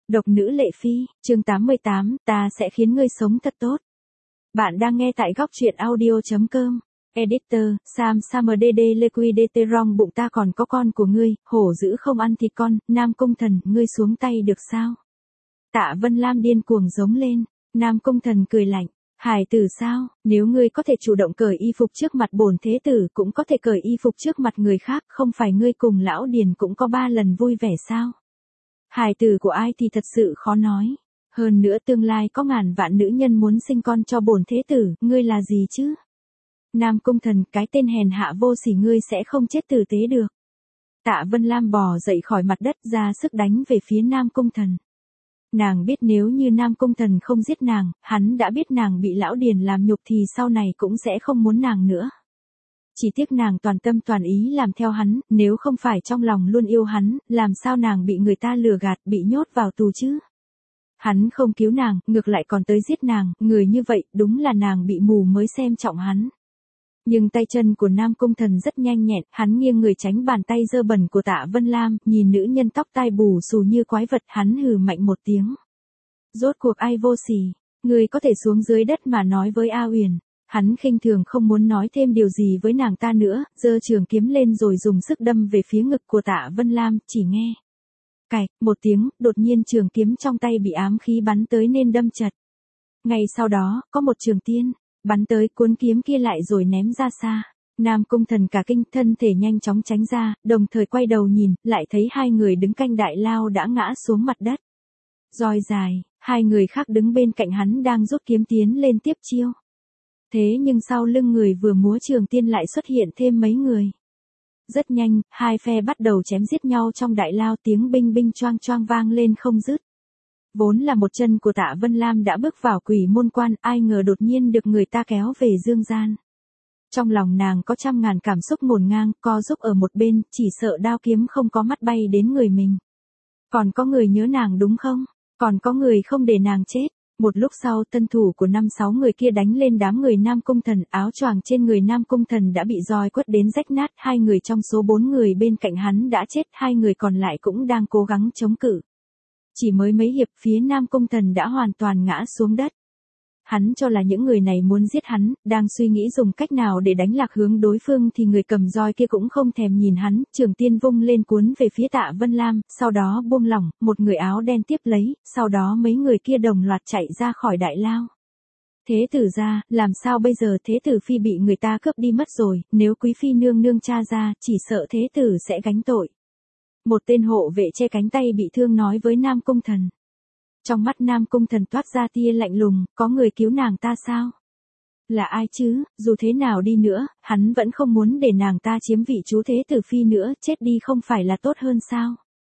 Độc nữ Lệ Phi, chương 88, ta sẽ khiến ngươi sống thật tốt. Bạn đang nghe tại góc truyện audio.com. Editor, Sam Samdd Liquidate Wrong bụng ta còn có con của ngươi, hổ dữ không ăn thịt con, Nam Cung Thần, ngươi xuống tay được sao? Tạ Vân Lam điên cuồng giống lên, Nam Cung Thần cười lạnh, hài tử sao, nếu ngươi có thể chủ động cởi y phục trước mặt bổn thế tử cũng có thể cởi y phục trước mặt người khác, không phải ngươi cùng lão Điền cũng có 3 lần vui vẻ sao? Hài tử của ai thì thật sự khó nói. Hơn nữa tương lai có ngàn vạn nữ nhân muốn sinh con cho bổn thế tử, ngươi là gì chứ? Nam Cung Thần, cái tên hèn hạ vô sỉ ngươi sẽ không chết tử tế được. Tạ Vân Lam bò dậy khỏi mặt đất ra sức đánh về phía Nam Cung Thần. Nàng biết nếu như Nam Cung Thần không giết nàng, hắn đã biết nàng bị lão Điền làm nhục thì sau này cũng sẽ không muốn nàng nữa. Chỉ tiếc nàng toàn tâm toàn ý làm theo hắn, nếu không phải trong lòng luôn yêu hắn, làm sao nàng bị người ta lừa gạt, bị nhốt vào tù chứ? Hắn không cứu nàng, ngược lại còn tới giết nàng, người như vậy, đúng là nàng bị mù mới xem trọng hắn. Nhưng tay chân của Nam Cung Thần rất nhanh nhẹn, hắn nghiêng người tránh bàn tay dơ bẩn của Tạ Vân Lam, nhìn nữ nhân tóc tai bù xù như quái vật, hắn hừ mạnh một tiếng. Rốt cuộc ai vô sỉ, người có thể xuống dưới đất mà nói với A Uyển. Hắn khinh thường không muốn nói thêm điều gì với nàng ta nữa, giơ trường kiếm lên rồi dùng sức đâm về phía ngực của Tạ Vân Lam, chỉ nghe. Cạch, một tiếng, đột nhiên trường kiếm trong tay bị ám khí bắn tới nên đâm chật. Ngay sau đó, có một trường tiên, bắn tới cuốn kiếm kia lại rồi ném ra xa. Nam Cung Thần cả kinh, thân thể nhanh chóng tránh ra, đồng thời quay đầu nhìn, lại thấy hai người đứng canh đại lao đã ngã xuống mặt đất. Roi dài, hai người khác đứng bên cạnh hắn đang rút kiếm tiến lên tiếp chiêu. Thế nhưng sau lưng người vừa múa trường tiên lại xuất hiện thêm mấy người. Rất nhanh, hai phe bắt đầu chém giết nhau trong đại lao, tiếng binh binh choang choang vang lên không dứt. Vốn là một chân của Tạ Vân Lam đã bước vào Quỷ Môn Quan, ai ngờ đột nhiên được người ta kéo về dương gian. Trong lòng nàng có trăm ngàn cảm xúc ngổn ngang, co giúp ở một bên, chỉ sợ đao kiếm không có mắt bay đến người mình. Còn có người nhớ nàng đúng không? Còn có người không để nàng chết. Một lúc sau tân thủ của 5-6 người kia đánh lên đám người Nam Cung Thần, áo choàng trên người Nam Cung Thần đã bị roi quất đến rách nát, 2 người trong số 4 người bên cạnh hắn đã chết, 2 người còn lại cũng đang cố gắng chống cự. Chỉ mới mấy hiệp phía Nam Cung Thần đã hoàn toàn ngã xuống đất. Hắn cho là những người này muốn giết hắn, đang suy nghĩ dùng cách nào để đánh lạc hướng đối phương thì người cầm roi kia cũng không thèm nhìn hắn, trường tiên vung lên cuốn về phía Tạ Vân Lam, sau đó buông lỏng, một người áo đen tiếp lấy, sau đó mấy người kia đồng loạt chạy ra khỏi đại lao. Thế tử ra, làm sao bây giờ, thế tử phi bị người ta cướp đi mất rồi, nếu quý phi nương nương tra ra, chỉ sợ thế tử sẽ gánh tội. Một tên hộ vệ che cánh tay bị thương nói với Nam Cung Thần. Trong mắt Nam Cung Thần toát ra tia lạnh lùng, có người cứu nàng ta sao? Là ai chứ, dù thế nào đi nữa, hắn vẫn không muốn để nàng ta chiếm vị chú thế tử phi nữa, chết đi không phải là tốt hơn sao?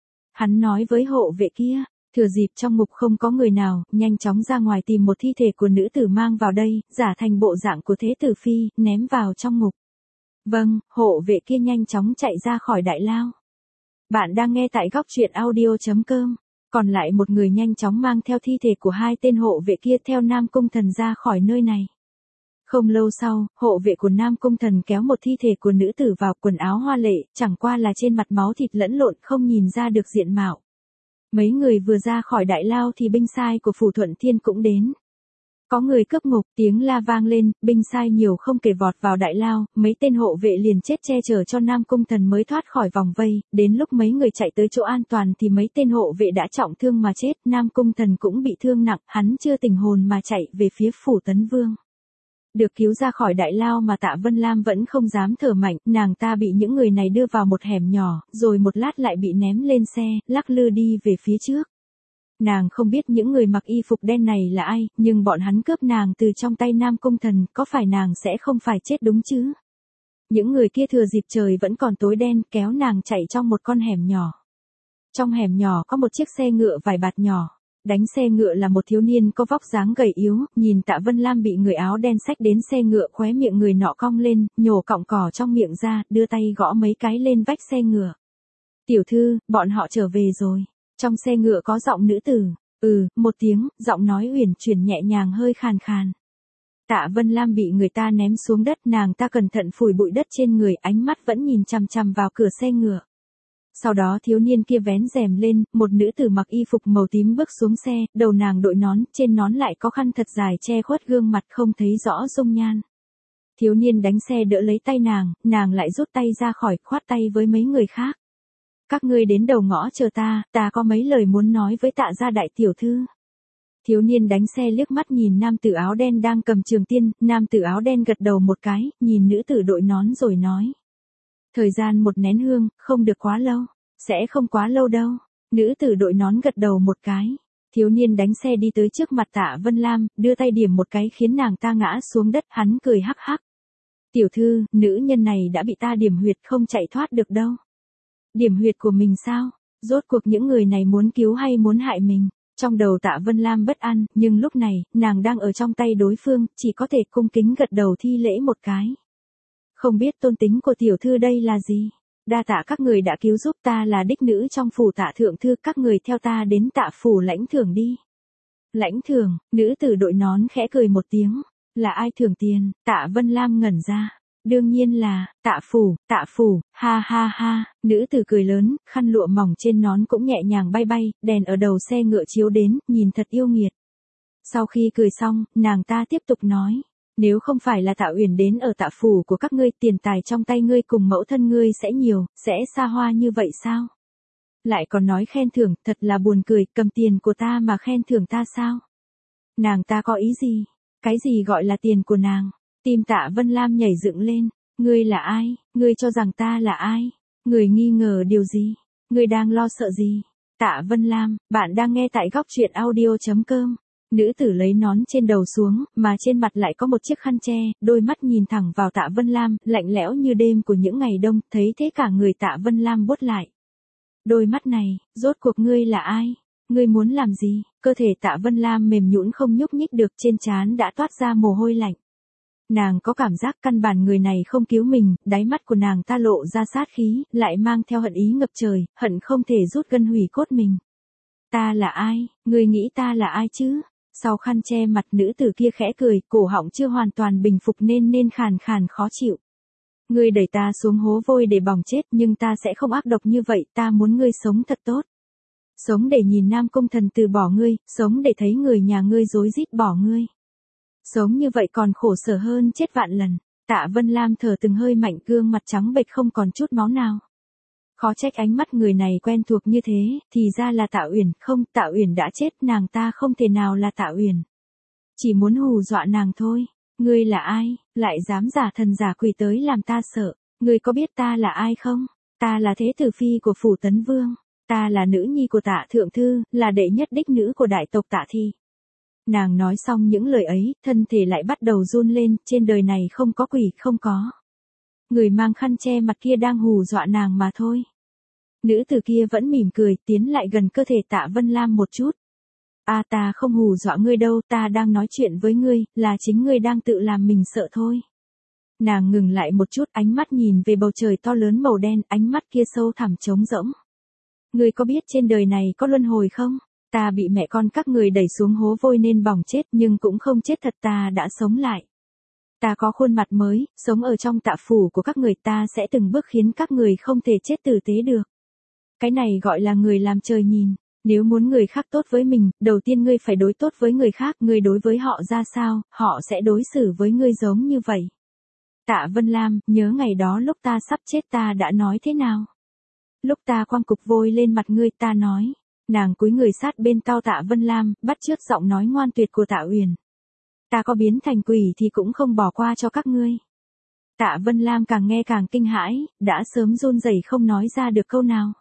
Hắn nói với hộ vệ kia, thừa dịp trong ngục không có người nào, nhanh chóng ra ngoài tìm một thi thể của nữ tử mang vào đây, giả thành bộ dạng của thế tử phi, ném vào trong ngục. Vâng, hộ vệ kia nhanh chóng chạy ra khỏi đại lao. Bạn đang nghe tại góc truyện audio.com. Còn lại một người nhanh chóng mang theo thi thể của 2 tên hộ vệ kia theo Nam Cung Thần ra khỏi nơi này. Không lâu sau, hộ vệ của Nam Cung Thần kéo một thi thể của nữ tử vào, quần áo hoa lệ, chẳng qua là trên mặt máu thịt lẫn lộn không nhìn ra được diện mạo. Mấy người vừa ra khỏi đại lao thì binh sai của Phủ Thuận Thiên cũng đến. Có người cướp ngục, tiếng la vang lên, binh sai nhiều không kể vọt vào đại lao, mấy tên hộ vệ liền chết che chở cho Nam Cung Thần mới thoát khỏi vòng vây, đến lúc mấy người chạy tới chỗ an toàn thì mấy tên hộ vệ đã trọng thương mà chết, Nam Cung Thần cũng bị thương nặng, hắn chưa tỉnh hồn mà chạy về phía Phủ Tấn Vương. Được cứu ra khỏi đại lao mà Tạ Vân Lam vẫn không dám thở mạnh, nàng ta bị những người này đưa vào một hẻm nhỏ, rồi một lát lại bị ném lên xe, lắc lư đi về phía trước. Nàng không biết những người mặc y phục đen này là ai, nhưng bọn hắn cướp nàng từ trong tay Nam Cung Thần, có phải nàng sẽ không phải chết đúng chứ? Những người kia thừa dịp trời vẫn còn tối đen kéo nàng chạy trong một con hẻm nhỏ. Trong hẻm nhỏ có một chiếc xe ngựa vài bạt nhỏ. Đánh xe ngựa là một thiếu niên có vóc dáng gầy yếu, nhìn Tạ Vân Lam bị người áo đen xách đến xe ngựa, khóe miệng người nọ cong lên, nhổ cọng cỏ trong miệng ra, đưa tay gõ mấy cái lên vách xe ngựa. Tiểu thư, bọn họ trở về rồi. Trong xe ngựa có giọng nữ tử. Một tiếng, giọng nói uyển chuyển nhẹ nhàng hơi khàn khàn. Tạ Vân Lam bị người ta ném xuống đất, nàng ta cẩn thận phủi bụi đất trên người, ánh mắt vẫn nhìn chằm chằm vào cửa xe ngựa. Sau đó thiếu niên kia vén rèm lên, một nữ tử mặc y phục màu tím bước xuống xe, đầu nàng đội nón, trên nón lại có khăn thật dài che khuất gương mặt không thấy rõ dung nhan. Thiếu niên đánh xe đỡ lấy tay nàng lại rút tay ra khỏi, khoát tay với mấy người khác. Các ngươi đến đầu ngõ chờ ta có mấy lời muốn nói với Tạ gia đại tiểu thư. Thiếu niên đánh xe liếc mắt nhìn nam tử áo đen đang cầm trường tiên, nam tử áo đen gật đầu một cái, nhìn nữ tử đội nón rồi nói. Thời gian một nén hương, không được quá lâu, sẽ không quá lâu đâu. Nữ tử đội nón gật đầu một cái. Thiếu niên đánh xe đi tới trước mặt Tạ Vân Lam, đưa tay điểm một cái khiến nàng ta ngã xuống đất, hắn cười hắc hắc. Tiểu thư, nữ nhân này đã bị ta điểm huyệt không chạy thoát được đâu. Điểm huyệt của mình sao? Rốt cuộc những người này muốn cứu hay muốn hại mình? Trong đầu Tạ Vân Lam bất an, nhưng lúc này, nàng đang ở trong tay đối phương, chỉ có thể cung kính gật đầu thi lễ một cái. Không biết tôn tính của tiểu thư đây là gì? Đa tạ các người đã cứu giúp, ta là đích nữ trong phủ Tạ thượng thư, các người theo ta đến Tạ phủ lãnh thưởng đi. Lãnh thưởng, nữ tử đội nón khẽ cười một tiếng. Là ai thưởng tiền? Tạ Vân Lam ngẩn ra. Đương nhiên là, Tạ phủ, ha ha ha, nữ tử cười lớn, khăn lụa mỏng trên nón cũng nhẹ nhàng bay bay, đèn ở đầu xe ngựa chiếu đến, nhìn thật yêu nghiệt. Sau khi cười xong, nàng ta tiếp tục nói, nếu không phải là Tạ Uyển đến ở Tạ phủ của các ngươi, tiền tài trong tay ngươi cùng mẫu thân ngươi sẽ nhiều, sẽ xa hoa như vậy sao? Lại còn nói khen thưởng, thật là buồn cười, cầm tiền của ta mà khen thưởng ta sao? Nàng ta có ý gì? Cái gì gọi là tiền của nàng? Tim Tạ Vân Lam nhảy dựng lên. Ngươi là ai? Ngươi cho rằng ta là ai? Ngươi nghi ngờ điều gì? Ngươi đang lo sợ gì? Tạ Vân Lam, bạn đang nghe tại góc truyện audio.com. Nữ tử lấy nón trên đầu xuống, mà trên mặt lại có một chiếc khăn che, đôi mắt nhìn thẳng vào Tạ Vân Lam, lạnh lẽo như đêm của những ngày đông, thấy thế cả người Tạ Vân Lam buốt lại. Đôi mắt này, rốt cuộc ngươi là ai? Ngươi muốn làm gì? Cơ thể Tạ Vân Lam mềm nhũn không nhúc nhích được, trên trán đã toát ra mồ hôi lạnh. Nàng có cảm giác căn bản người này không cứu mình, đáy mắt của nàng ta lộ ra sát khí, lại mang theo hận ý ngập trời, hận không thể rút gân hủy cốt mình. Ta là ai? Ngươi nghĩ ta là ai chứ? Sau khăn che mặt, nữ tử kia khẽ cười, cổ họng chưa hoàn toàn bình phục nên khàn khàn khó chịu. Ngươi đẩy ta xuống hố vôi để bỏng chết, nhưng ta sẽ không ác độc như vậy, ta muốn ngươi sống thật tốt. Sống để nhìn Nam Cung Thần từ bỏ ngươi, sống để thấy người nhà ngươi rối rít bỏ ngươi. Sống như vậy còn khổ sở hơn chết vạn lần. Tạ Vân Lam thở từng hơi mạnh, gương mặt trắng bệch không còn chút máu nào. Khó trách ánh mắt người này quen thuộc như thế, thì ra là Tạ Uyển, không, Tạ Uyển đã chết, nàng ta không thể nào là Tạ Uyển. Chỉ muốn hù dọa nàng thôi. Ngươi là ai, lại dám giả thần giả quỷ tới làm ta sợ? Ngươi có biết ta là ai không? Ta là thế tử phi của phủ Tấn Vương. Ta là nữ nhi của Tạ thượng thư, là đệ nhất đích nữ của đại tộc Tạ Thị. Nàng nói xong những lời ấy, thân thể lại bắt đầu run lên, trên đời này không có quỷ, không có. Người mang khăn che mặt kia đang hù dọa nàng mà thôi. Nữ tử kia vẫn mỉm cười, tiến lại gần cơ thể Tạ Vân Lam một chút. Ta không hù dọa ngươi đâu, ta đang nói chuyện với ngươi, là chính ngươi đang tự làm mình sợ thôi. Nàng ngừng lại một chút, ánh mắt nhìn về bầu trời to lớn màu đen, ánh mắt kia sâu thẳm trống rỗng. Ngươi có biết trên đời này có luân hồi không? Ta bị mẹ con các người đẩy xuống hố vôi nên bỏng chết, nhưng cũng không chết thật, ta đã sống lại. Ta có khuôn mặt mới, sống ở trong Tạ phủ của các người, ta sẽ từng bước khiến các người không thể chết tử tế được. Cái này gọi là người làm trời nhìn. Nếu muốn người khác tốt với mình, đầu tiên ngươi phải đối tốt với người khác, ngươi đối với họ ra sao, họ sẽ đối xử với ngươi giống như vậy. Tạ Vân Lam, nhớ ngày đó lúc ta sắp chết ta đã nói thế nào? Lúc ta quăng cục vôi lên mặt ngươi ta nói. Nàng cúi người sát bên tai Tạ Vân Lam, bắt chước giọng nói ngoan tuyệt của Tạ Uyển. Ta có biến thành quỷ thì cũng không bỏ qua cho các ngươi. Tạ Vân Lam càng nghe càng kinh hãi, đã sớm run rẩy không nói ra được câu nào.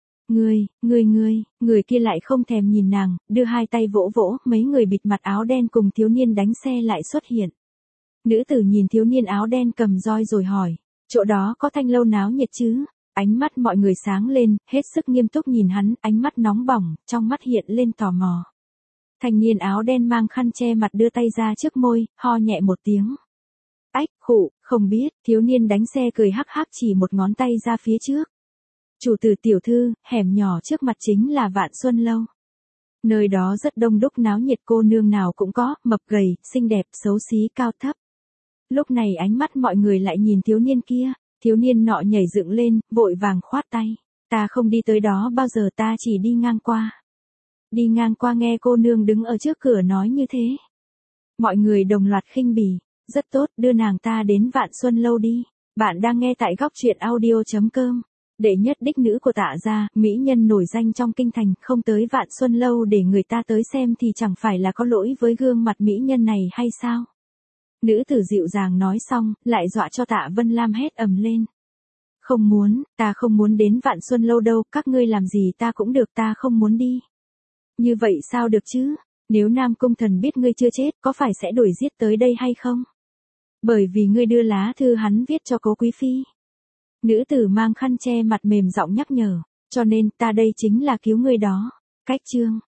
Người kia lại không thèm nhìn nàng, đưa hai tay vỗ vỗ, mấy người bịt mặt áo đen cùng thiếu niên đánh xe lại xuất hiện. Nữ tử nhìn thiếu niên áo đen cầm roi rồi hỏi, chỗ đó có thanh lâu náo nhiệt chứ? Ánh mắt mọi người sáng lên, hết sức nghiêm túc nhìn hắn, ánh mắt nóng bỏng, trong mắt hiện lên tò mò. Thanh niên áo đen mang khăn che mặt đưa tay ra trước môi, ho nhẹ một tiếng. Ách, khụ, không biết, thiếu niên đánh xe cười hắc hắc chỉ một ngón tay ra phía trước. Chủ tử tiểu thư, hẻm nhỏ trước mặt chính là Vạn Xuân Lâu. Nơi đó rất đông đúc náo nhiệt, cô nương nào cũng có, mập gầy, xinh đẹp, xấu xí, cao thấp. Lúc này ánh mắt mọi người lại nhìn thiếu niên kia, thiếu niên nọ nhảy dựng lên, vội vàng khoát tay. Ta không đi tới đó bao giờ, ta chỉ đi ngang qua. Đi ngang qua nghe cô nương đứng ở trước cửa nói như thế. Mọi người đồng loạt khinh bỉ. Rất tốt, đưa nàng ta đến Vạn Xuân Lâu đi. Bạn đang nghe tại góc truyện audio.com. Đệ nhất đích nữ của Tạ gia, mỹ nhân nổi danh trong kinh thành, không tới Vạn Xuân Lâu để người ta tới xem thì chẳng phải là có lỗi với gương mặt mỹ nhân này hay sao? Nữ tử dịu dàng nói xong, lại dọa cho Tạ Vân Lam hét ầm lên. Không muốn, ta không muốn đến Vạn Xuân Lâu đâu, các ngươi làm gì ta cũng được, ta không muốn đi. Như vậy sao được chứ? Nếu Nam Cung Thần biết ngươi chưa chết, có phải sẽ đuổi giết tới đây hay không? Bởi vì ngươi đưa lá thư hắn viết cho Cố Quý Phi. Nữ tử mang khăn che mặt mềm giọng nhắc nhở, cho nên ta đây chính là cứu ngươi đó. Cách chương